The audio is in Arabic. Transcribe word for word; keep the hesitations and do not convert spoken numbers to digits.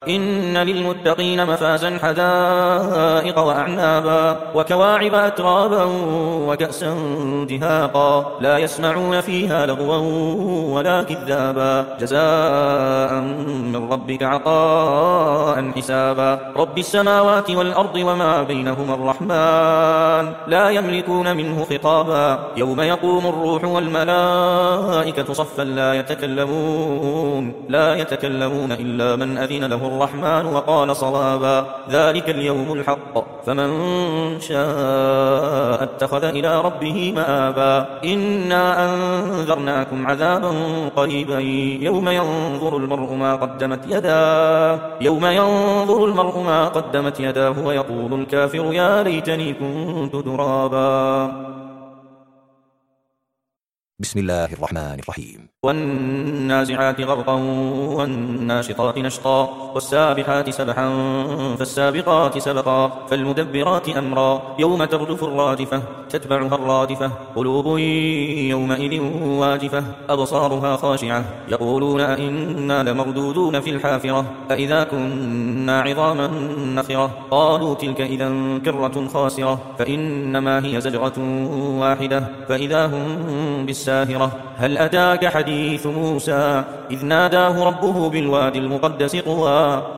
إن للمتقين مفازا حدائق وأعنابا وكواعب أترابا وكأسا دهاقا لا يسمعون فيها لغوا ولا كذابا جزاء من ربك عطاء حسابا رب السماوات والأرض وما بينهما الرحمن لا يملكون منه خطابا يوم يقوم الروح والملائكة صفا لا يتكلمون لا يتكلمون إلا من أذن له الرحمن وقال صوابا ذلك اليوم الحق فمن شاء اتخذ إلى ربه مآبا إنا أنذرناكم عذابا قريبا يوم ينظر المرء ما قدمت يداه يوم ينظر المرء ما قدمت يداه ويقول الكافر يا ليتني كنت ترابا. بسم الله الرحمن الرحيم. والنازعات غرقا والناشطات نشطا والسابحات سبحا فالسابقات سبقا فالمدبرات أمرا يوم ترجف الراجفة تتبعها الرادفة قلوب يومئذ واجفة أبصارها خاشعة يقولون أئنا لمردودون في الحافرة أئذا كنا عظاما نخرة قالوا تلك إذا كرة خاسرة فإنما هي زجرة واحدة فإذا هم بالساهرة هل أتاك حديث موسى إذ ناداه ربه بالوادي المقدس طوى